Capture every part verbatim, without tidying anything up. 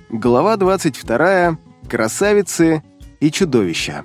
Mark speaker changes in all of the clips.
Speaker 1: Глава двадцать вторая. Красавицы и чудовища.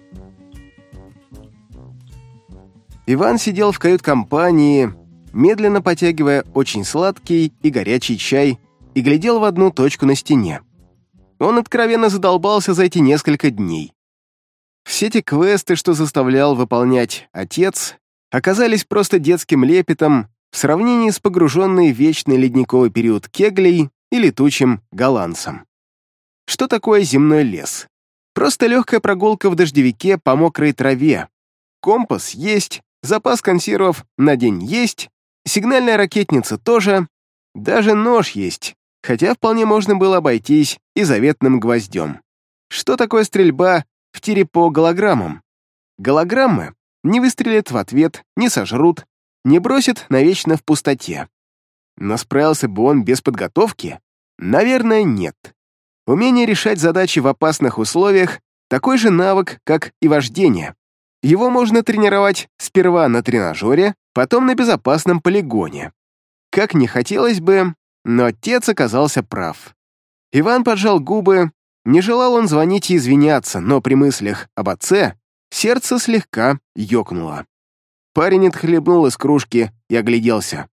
Speaker 1: Иван сидел в кают-компании, медленно потягивая очень сладкий и горячий чай, и глядел в одну точку на стене. Он откровенно задолбался за эти несколько дней. Все те квесты, что заставлял выполнять отец, оказались просто детским лепетом в сравнении с погруженной в вечный ледниковый период кеглей и летучим голландцем. Что такое земной лес? Просто легкая прогулка в дождевике по мокрой траве. Компас есть, запас консервов на день есть, сигнальная ракетница тоже, даже нож есть, хотя вполне можно было обойтись и заветным гвоздем. Что такое стрельба в тире по голограммам? Голограммы не выстрелят в ответ, не сожрут, не бросят навечно в пустоте. Но справился бы он без подготовки? Наверное, нет. Умение решать задачи в опасных условиях — такой же навык, как и вождение. Его можно тренировать сперва на тренажере, потом на безопасном полигоне. Как не хотелось бы, но отец оказался прав. Иван поджал губы, не желал он звонить и извиняться, но при мыслях об отце сердце слегка ёкнуло. Парень отхлебнул из кружки и огляделся.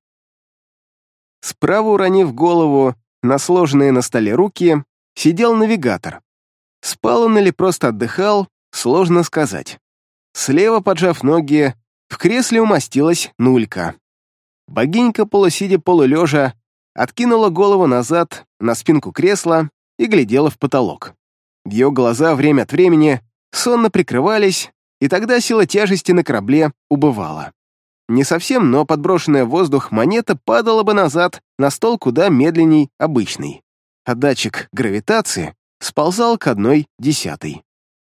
Speaker 1: Справа, уронив голову на сложенные на столе руки, сидел навигатор. Спал он или просто отдыхал, сложно сказать. Слева, поджав ноги, в кресле умостилась Нулька. Богинька, полусидя полулежа, откинула голову назад на спинку кресла и глядела в потолок. Ее глаза время от времени сонно прикрывались, и тогда сила тяжести на корабле убывала. Не совсем, но подброшенная в воздух монета падала бы назад на стол куда медленней обычной, а датчик гравитации сползал к одной десятой.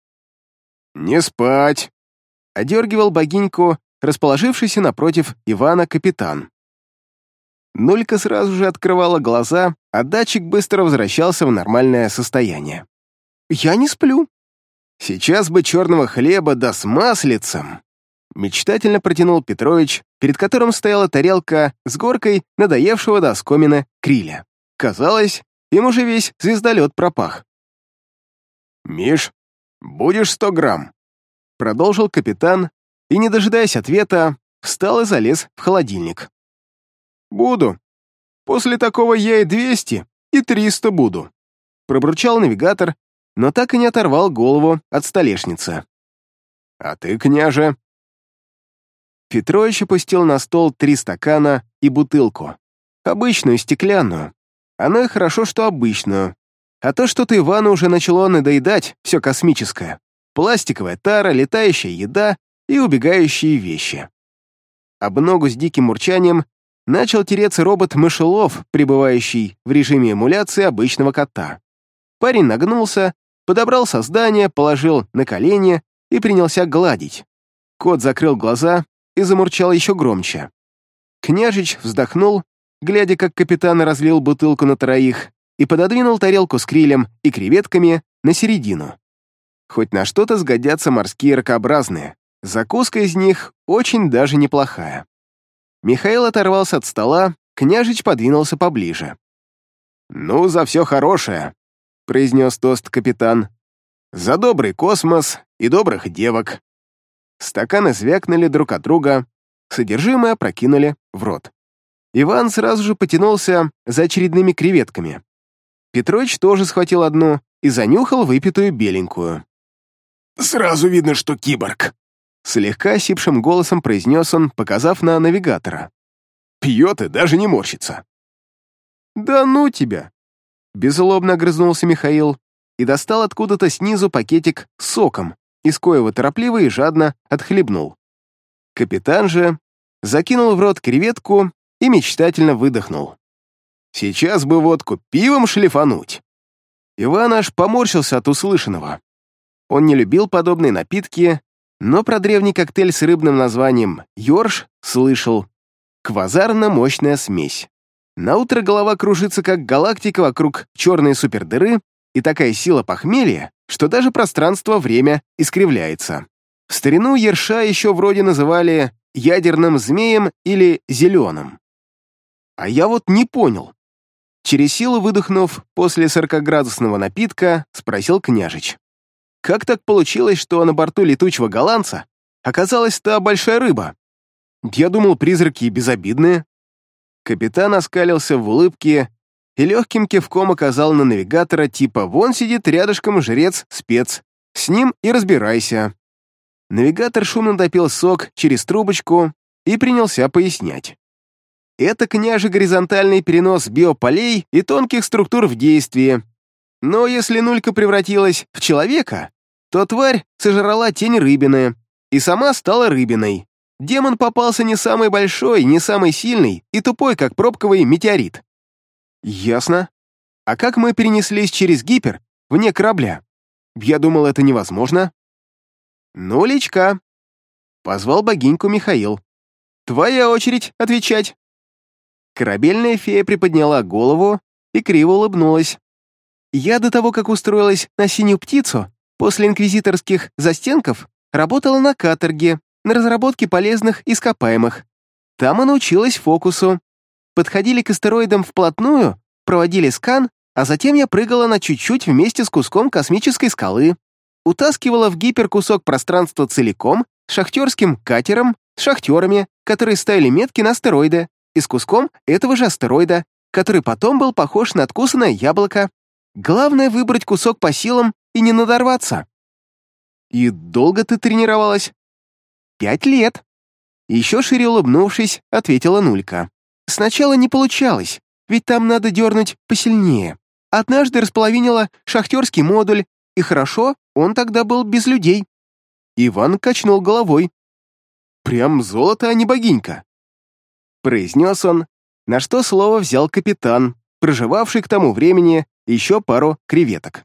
Speaker 1: «Не спать!» — одергивал богиньку, расположившийся напротив Ивана капитан. Нулька сразу же открывала глаза, а датчик быстро возвращался в нормальное состояние. «Я не сплю». «Сейчас бы черного хлеба да с маслицем!» Мечтательно протянул Петрович, перед которым стояла тарелка с горкой надоевшего до оскомины криля. Казалось, им уже весь звездолет пропах. «Миш, будешь сто грамм?» Продолжил капитан и, не дожидаясь ответа, встал и залез в холодильник. «Буду. После такого я и двести, и триста буду», пробурчал навигатор, но так и не оторвал голову от столешницы. «А ты, княже?» Петрович опустил на стол три стакана и бутылку. Обычную, стеклянную. Оно и хорошо, что обычную. А то что-то Ивану уже начало надоедать все космическое. Пластиковая тара, летающая еда и убегающие вещи. Об ногу с диким урчанием начал тереться робот-мышелов, пребывающий в режиме эмуляции обычного кота. Парень нагнулся, подобрал создание, положил на колени и принялся гладить. Кот закрыл глаза и замурчал еще громче. Княжич вздохнул, глядя, как капитан разлил бутылку на троих, и пододвинул тарелку с крилем и креветками на середину. Хоть на что-то сгодятся морские ракообразные, закуска из них очень даже неплохая. Михаил оторвался от стола, княжич подвинулся поближе. «Ну, за все хорошее», — произнес тост капитан. «За добрый космос и добрых девок». Стаканы звякнули друг от друга, содержимое прокинули в рот. Иван сразу же потянулся за очередными креветками. Петрович тоже схватил одну и занюхал выпитую беленькую. «Сразу видно, что киборг», — слегка сипшим голосом произнес он, показав на навигатора. «Пьет и даже не морщится». «Да ну тебя!» — беззлобно огрызнулся Михаил и достал откуда-то снизу пакетик с соком, из коего торопливо и жадно отхлебнул. Капитан же закинул в рот креветку и мечтательно выдохнул. «Сейчас бы водку пивом шлифануть!» Иван аж поморщился от услышанного. Он не любил подобные напитки, но про древний коктейль с рыбным названием «Йорш» слышал. Квазарно-мощная смесь. Наутро голова кружится, как галактика вокруг черной супердыры, и такая сила похмелья, что даже пространство-время искривляется. В старину ерша еще вроде называли ядерным змеем или зеленым. А я вот не понял, Через силу выдохнув после сорокаградусного напитка, спросил княжич. Как так получилось, что на борту летучего голландца оказалась та большая рыба? Я думал, призраки безобидные. Капитан оскалился в улыбке и легким кивком указал на навигатора типа «Вон сидит рядышком жрец-спец, с ним и разбирайся». Навигатор шумно допил сок через трубочку и принялся пояснять. Это, княже, горизонтальный перенос биополей и тонких структур в действии. Но если Нулька превратилась в человека, то тварь сожрала тень рыбины и сама стала рыбиной. Демон попался не самый большой, не самый сильный и тупой, как пробковый метеорит. Ясно. А как мы перенеслись через гипер вне корабля? Я думал, это невозможно. Ну, личка. Позвал богиньку Михаил. Твоя очередь отвечать. Корабельная фея приподняла голову и криво улыбнулась. Я до того, как устроилась на синюю птицу, после инквизиторских застенков, работала на каторге, на разработке полезных ископаемых. Там и научилась фокусу. Подходили к астероидам вплотную, проводили скан, а затем я прыгала на чуть-чуть вместе с куском космической скалы. Утаскивала в гипер кусок пространства целиком, с шахтерским катером, с шахтерами, которые ставили метки на астероиды, и с куском этого же астероида, который потом был похож на откусанное яблоко. Главное — выбрать кусок по силам и не надорваться. И долго ты тренировалась? Пять лет. Еще шире улыбнувшись, ответила Нулька. Сначала не получалось, ведь там надо дернуть посильнее. Однажды располовинила шахтерский модуль, и хорошо, он тогда был без людей. Иван качнул головой. Прям золото, а не богинька. Произнес он, на что слово взял капитан, проживавший к тому времени еще пару креветок.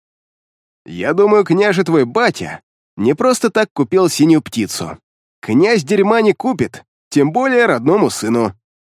Speaker 1: «Я думаю, княже твой батя не просто так купил синюю птицу. Князь дерьма не купит, тем более родному сыну».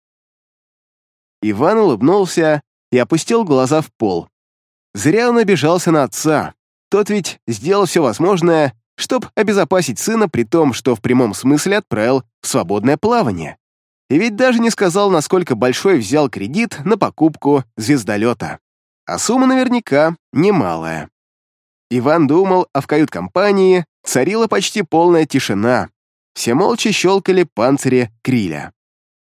Speaker 1: Иван улыбнулся и опустил глаза в пол. Зря он обижался на отца. Тот ведь сделал все возможное, чтобы обезопасить сына, при том, что в прямом смысле отправил в свободное плавание. И ведь даже не сказал, насколько большой взял кредит на покупку звездолета. А сумма наверняка немалая. Иван думал, а в кают-компании царила почти полная тишина. Все молча щелкали панцири Криля.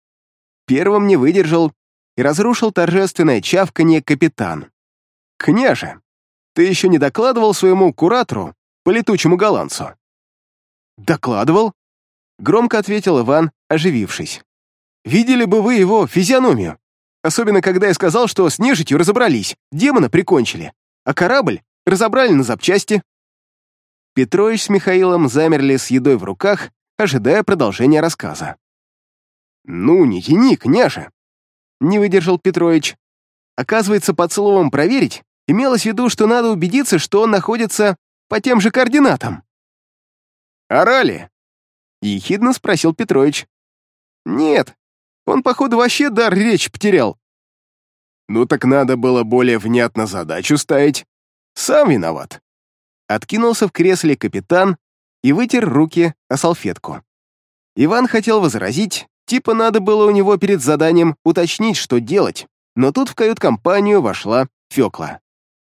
Speaker 1: Первым не выдержал и разрушил торжественное чавканье капитан. «Княже, ты еще не докладывал своему куратору по летучему голландцу?» «Докладывал», — громко ответил Иван, оживившись. «Видели бы вы его физиономию, особенно когда я сказал, что с нежитью разобрались, демона прикончили, а корабль разобрали на запчасти». Петрович с Михаилом замерли с едой в руках, ожидая продолжения рассказа. «Ну, не тяни, княже!» — не выдержал Петрович. Оказывается, под словом «проверить» имелось в виду, что надо убедиться, что он находится по тем же координатам. «Орали?» — ехидно спросил Петрович. «Нет, он, походу, вообще дар речи потерял». «Ну так надо было более внятно задачу ставить. Сам виноват». Откинулся в кресле капитан и вытер руки о салфетку. Иван хотел возразить, типа надо было у него перед заданием уточнить, что делать, но тут в кают-компанию вошла Фёкла.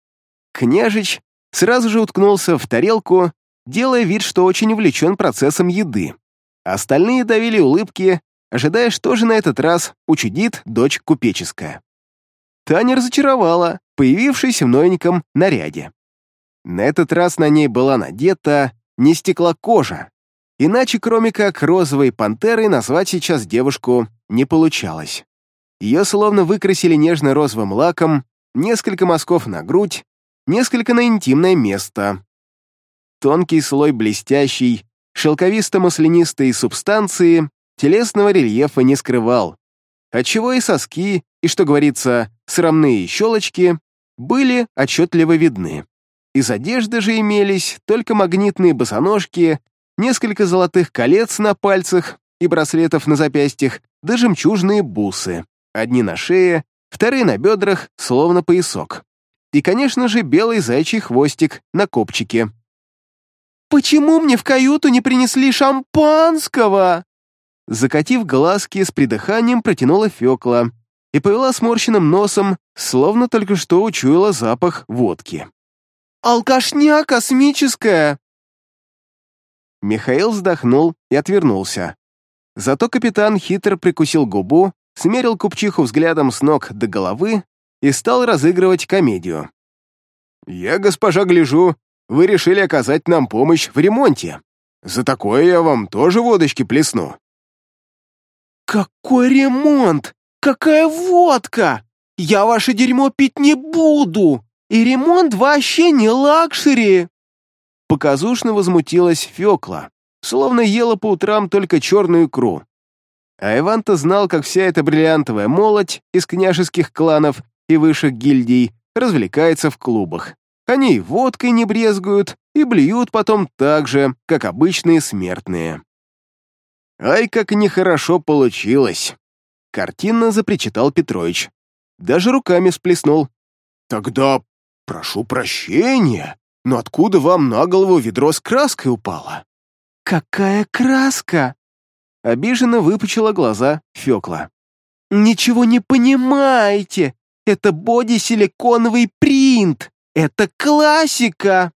Speaker 1: Княжич сразу же уткнулся в тарелку, делая вид, что очень увлечен процессом еды. Остальные давили улыбки, ожидая, что же на этот раз учудит дочь купеческая. Таня разочаровала, появившись в новеньком наряде. На этот раз на ней была надета не стеклокожа, иначе, кроме как розовой пантерой, назвать сейчас девушку не получалось. Ее словно выкрасили нежно-розовым лаком, несколько мазков на грудь, несколько на интимное место. Тонкий слой блестящей, шелковисто-маслянистой субстанции телесного рельефа не скрывал, отчего и соски, и, что говорится, срамные щелочки были отчетливо видны. Из одежды же имелись только магнитные босоножки, несколько золотых колец на пальцах и браслетов на запястьях, да жемчужные бусы, одни на шее, вторые на бедрах, словно поясок. И, конечно же, белый заячий хвостик на копчике. «Почему мне в каюту не принесли шампанского?» Закатив глазки, с придыханием протянула Фёкла и повела сморщенным носом, словно только что учуяла запах водки. «Алкашня космическая!» Михаил вздохнул и отвернулся. Зато капитан хитро прикусил губу, смерил купчиху взглядом с ног до головы и стал разыгрывать комедию. «Я, госпожа, гляжу, вы решили оказать нам помощь в ремонте. За такое я вам тоже водочки плесну». «Какой ремонт? Какая водка? Я ваше дерьмо пить не буду! И ремонт вообще не лакшери!» Показушно возмутилась Фёкла, словно ела по утрам только черную икру. А Иван-то знал, как вся эта бриллиантовая молодь из княжеских кланов и высших гильдий развлекается в клубах. Они и водкой не брезгуют, и блюют потом так же, как обычные смертные. «Ай, как нехорошо получилось!» — картинно запричитал Петрович. Даже руками сплеснул. «Тогда прошу прощения, но откуда вам на голову ведро с краской упало?» «Какая краска?» — обиженно выпучила глаза Фёкла. «Ничего не понимаете! Это боди-силиконовый принт! Это классика!»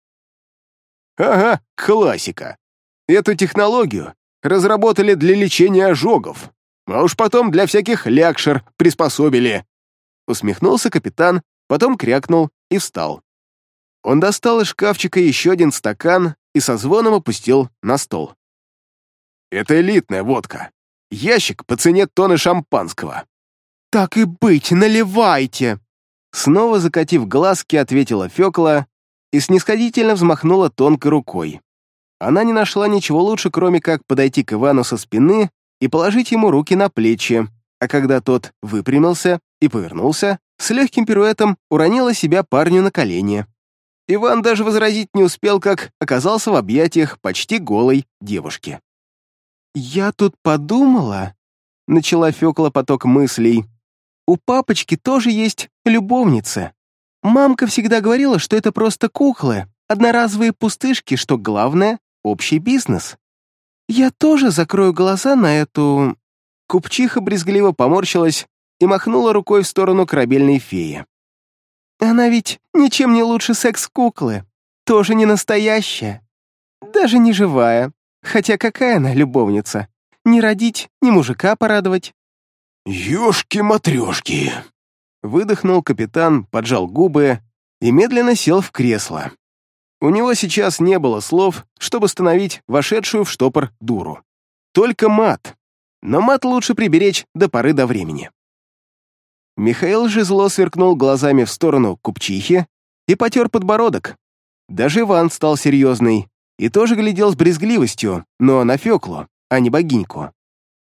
Speaker 1: «Ага, классика. Эту технологию разработали для лечения ожогов, а уж потом для всяких лякшер приспособили». Усмехнулся капитан, потом крякнул и встал. Он достал из шкафчика еще один стакан и со звоном опустил на стол. «Это элитная водка. Ящик по цене тонны шампанского». «Так и быть, наливайте!» Снова закатив глазки, ответила Фёкла и снисходительно взмахнула тонкой рукой. Она не нашла ничего лучше, кроме как подойти к Ивану со спины и положить ему руки на плечи, а когда тот выпрямился и повернулся, с легким пируэтом уронила себя парню на колени. Иван даже возразить не успел, как оказался в объятиях почти голой девушки. «Я тут подумала», — начала Фёкла поток мыслей, «у папочки тоже есть любовница. Мамка всегда говорила, что это просто куклы, одноразовые пустышки, что главное — общий бизнес. Я тоже закрою глаза на эту...» Купчиха брезгливо поморщилась и махнула рукой в сторону корабельной феи. «Она ведь ничем не лучше секс-куклы, тоже не настоящая, даже не живая, хотя какая она любовница, не родить, ни мужика порадовать».
Speaker 2: «Ёшки-матрёшки!»
Speaker 1: Выдохнул капитан, поджал губы и медленно сел в кресло. У него сейчас не было слов, чтобы остановить вошедшую в штопор дуру. Только мат. Но мат лучше приберечь до поры до времени. Михаил же зло сверкнул глазами в сторону купчихи и потер подбородок. Даже Иван стал серьезный и тоже глядел с брезгливостью, но на Фёклу, а не богиньку.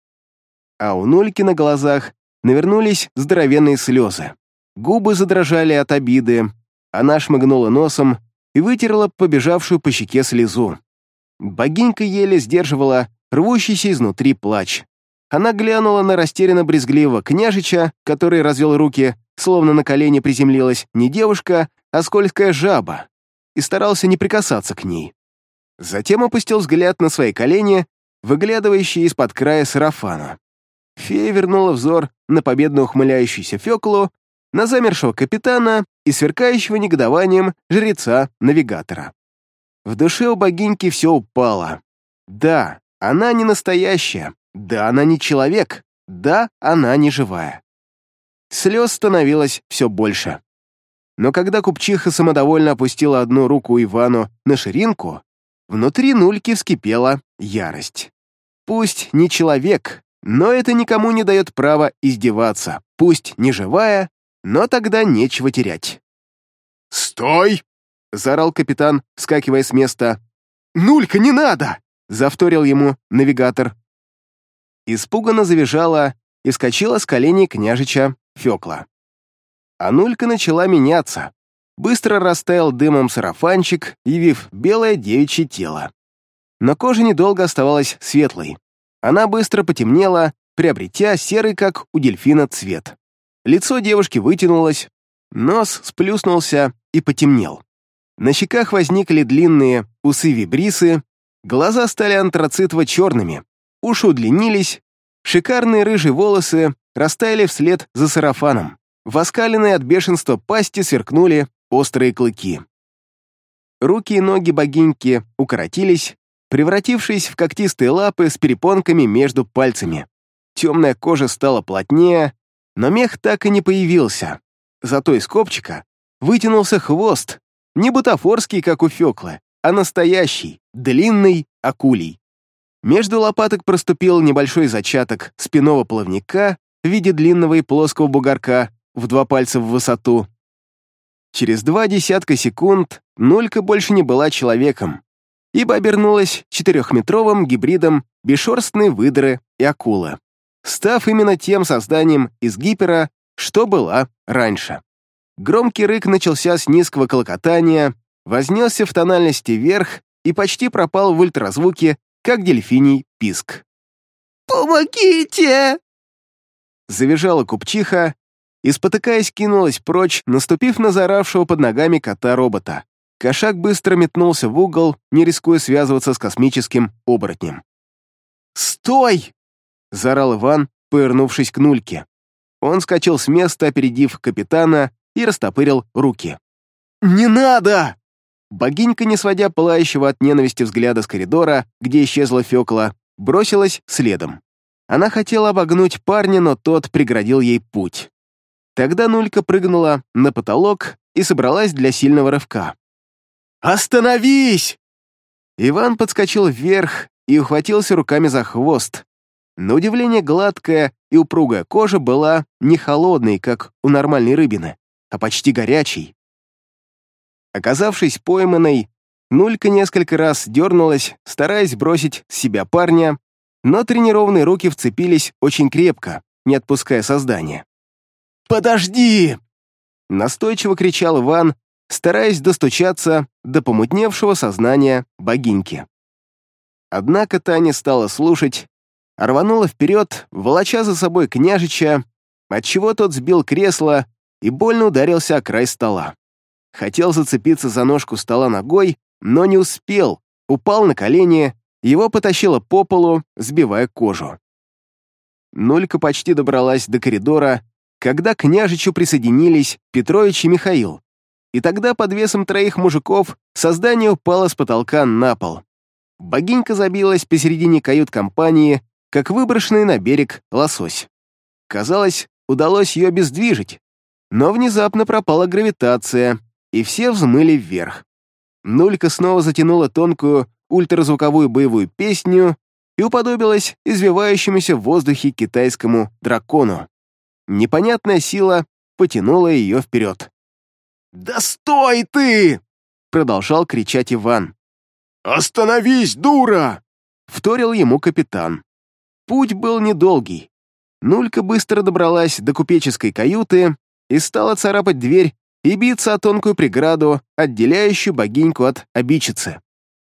Speaker 1: А у Нульки на глазах навернулись здоровенные слезы. Губы задрожали от обиды, она шмыгнула носом и вытерла побежавшую по щеке слезу. Богинька еле сдерживала рвущийся изнутри плач. Она глянула на растерянно-брезгливого княжича, который развел руки, словно на колени приземлилась не девушка, а скользкая жаба, и старался не прикасаться к ней. Затем опустил взгляд на свои колени, выглядывающие из-под края сарафана. Фея вернула взор на победно ухмыляющуюся Фёклу, на замершего капитана и сверкающего негодованием жреца-навигатора. В душе у богиньки все упало. Да, она не настоящая. Да, она не человек. Да, она не живая. Слез становилось все больше. Но когда купчиха самодовольно опустила одну руку Ивану на ширинку, внутри Нульки вскипела ярость. Пусть не человек, но это никому не дает права издеваться. Пусть не живая, но тогда нечего терять.
Speaker 2: «Стой!»
Speaker 1: — заорал капитан, вскакивая с места. «Нулька, не надо!» — завторил ему навигатор. Испуганно завизжала и вскочила с коленей княжича Фёкла. А Нулька начала меняться. Быстро растаял дымом сарафанчик, явив белое девичье тело. Но кожа недолго оставалась светлой. Она быстро потемнела, приобретя серый, как у дельфина, цвет. Лицо девушки вытянулось, нос сплюснулся и потемнел. На щеках возникли длинные усы-вибрисы, глаза стали антрацитово-черными, уши удлинились, шикарные рыжие волосы растаяли вслед за сарафаном. В оскаленной от бешенства пасти сверкнули острые клыки. Руки и ноги богиньки укоротились, превратившись в когтистые лапы с перепонками между пальцами. Темная кожа стала плотнее, но мех так и не появился. Зато из копчика вытянулся хвост, не бутафорский, как у Фёклы, а настоящий, длинный, акулий. Между лопаток проступил небольшой зачаток спинного плавника в виде длинного и плоского бугорка в два пальца в высоту. Через два десятка секунд Нулька больше не была человеком, ибо обернулась четырехметровым гибридом бесшерстной выдры и акулы, став именно тем созданием из гипера, что была раньше. Громкий рык начался с низкого клокотания, вознесся в тональности вверх и почти пропал в ультразвуке, как дельфиний писк.
Speaker 3: «Помогите!»
Speaker 1: Завизжала купчиха и, спотыкаясь, кинулась прочь, наступив на заоравшего под ногами кота-робота. Кошак быстро метнулся в угол, не рискуя связываться с космическим оборотнем. «Стой!» — заорал Иван, повернувшись к Нульке. Он скачал с места, опередив капитана, и растопырил руки. «Не надо!» Богинька, не сводя пылающего от ненависти взгляда с коридора, где исчезла Фёкла, бросилась следом. Она хотела обогнуть парня, но тот преградил ей путь. Тогда Нулька прыгнула на потолок и собралась для сильного рывка. «Остановись!» Иван подскочил вверх и ухватился руками за хвост. На удивление гладкая и упругая кожа была не холодной, как у нормальной рыбины, а почти горячей. Оказавшись пойманной, Нулька несколько раз дернулась, стараясь сбросить с себя парня, но тренированные руки вцепились очень крепко, не отпуская создания. «Подожди!» — настойчиво кричал Иван, стараясь достучаться до помутневшего сознания богиньки. Однако та не стала слушать, а рванула вперед, волоча за собой княжича, отчего тот сбил кресло и больно ударился о край стола. Хотел зацепиться за ножку стола ногой, но не успел, упал на колени, его потащило по полу, сбивая кожу. Нулька почти добралась до коридора, когда к княжичу присоединились Петрович и Михаил. И тогда под весом троих мужиков создание упало с потолка на пол. Богинька забилась посередине кают-компании, как выброшенный на берег лосось. Казалось, удалось ее обездвижить, но внезапно пропала гравитация, и все взмыли вверх. Нулька снова затянула тонкую ультразвуковую боевую песню и уподобилась извивающемуся в воздухе китайскому дракону. Непонятная сила потянула ее вперед. «Да стой ты!» — продолжал кричать Иван.
Speaker 2: «Остановись, дура!»
Speaker 1: — вторил ему капитан. Путь был недолгий. Нулька быстро добралась до купеческой каюты и стала царапать дверь и биться о тонкую преграду, отделяющую богиньку от обидчицы.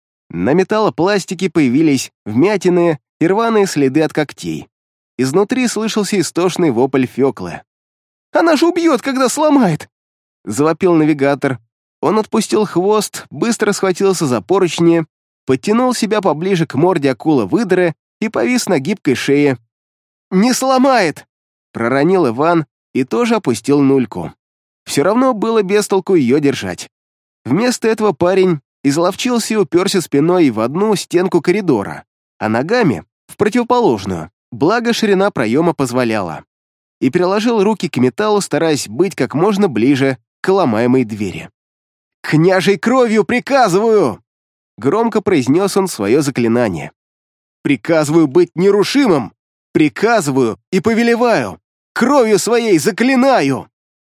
Speaker 1: На металлопластике появились вмятины и рваные следы от когтей. Изнутри слышался истошный вопль Фёклы. «Она же убьет, когда сломает!» — завопил навигатор. Он отпустил хвост, быстро схватился за поручни, подтянул себя поближе к морде акулы-выдры и повис на гибкой шее. «Не сломает!» — проронил Иван и тоже опустил Нульку. Все равно было без толку ее держать. Вместо этого парень изловчился и уперся спиной в одну стенку коридора, а ногами — в противоположную, благо ширина проема позволяла, и приложил руки к металлу, стараясь быть как можно ближе к ломаемой двери. «Княжей кровью приказываю!» Громко произнес он свое заклинание. «Приказываю быть нерушимым! Приказываю и повелеваю! Кровью своей заклинаю!»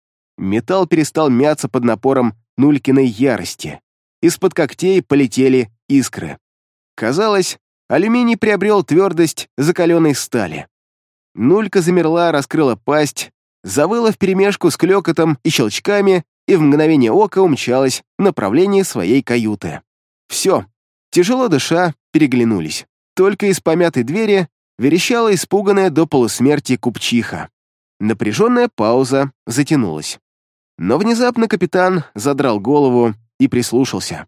Speaker 1: Металл перестал мяться под напором Нулькиной ярости. Из-под когтей полетели искры. Казалось, алюминий приобрел твердость закаленной стали. Нулька замерла, раскрыла пасть, завыла вперемешку с клёкотом и щелчками и в мгновение ока умчалась в направлении своей каюты. Все, тяжело дыша, переглянулись. Только из помятой двери верещала испуганная до полусмерти купчиха. Напряженная пауза затянулась. Но внезапно капитан задрал голову и прислушался.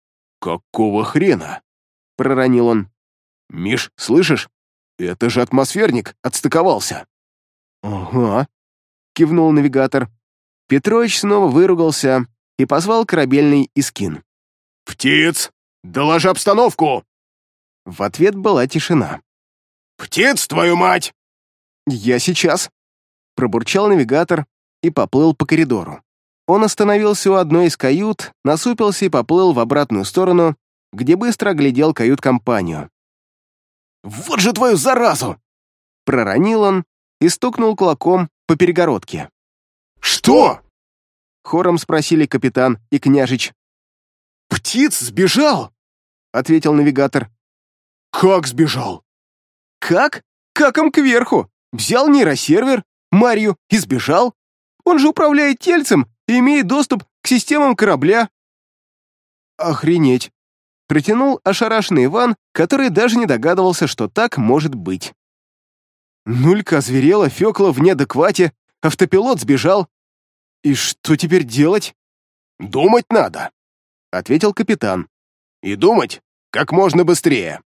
Speaker 2: «Какого хрена?»
Speaker 1: — проронил он.
Speaker 2: «Миш, слышишь? Это же атмосферник отстыковался!»
Speaker 1: «Ага», — кивнул навигатор. Петрович снова выругался и позвал корабельный Искин.
Speaker 2: «Птиц, доложи обстановку!»
Speaker 1: В ответ была тишина.
Speaker 2: «Птиц, твою мать!»
Speaker 1: «Я сейчас», — пробурчал навигатор и поплыл по коридору. Он остановился у одной из кают, насупился и поплыл в обратную сторону, где быстро оглядел кают-компанию. «Вот же твою заразу!» — проронил он и стукнул кулаком по перегородке.
Speaker 2: «Что?»
Speaker 1: — хором спросили капитан и княжич.
Speaker 2: «Птиц сбежал!»
Speaker 1: — ответил навигатор.
Speaker 2: «Как сбежал?»
Speaker 1: «Как? Каком кверху? Взял нейросервер, Марью и сбежал. Он же управляет тельцем и имеет доступ к системам корабля». «Охренеть!» — протянул ошарашенный Иван, который даже не догадывался, что так может быть. Нулька озверела, Фёкла в неадеквате, автопилот сбежал. И что теперь делать?
Speaker 2: «Думать надо»,
Speaker 1: — ответил капитан.
Speaker 2: «и думать как можно быстрее».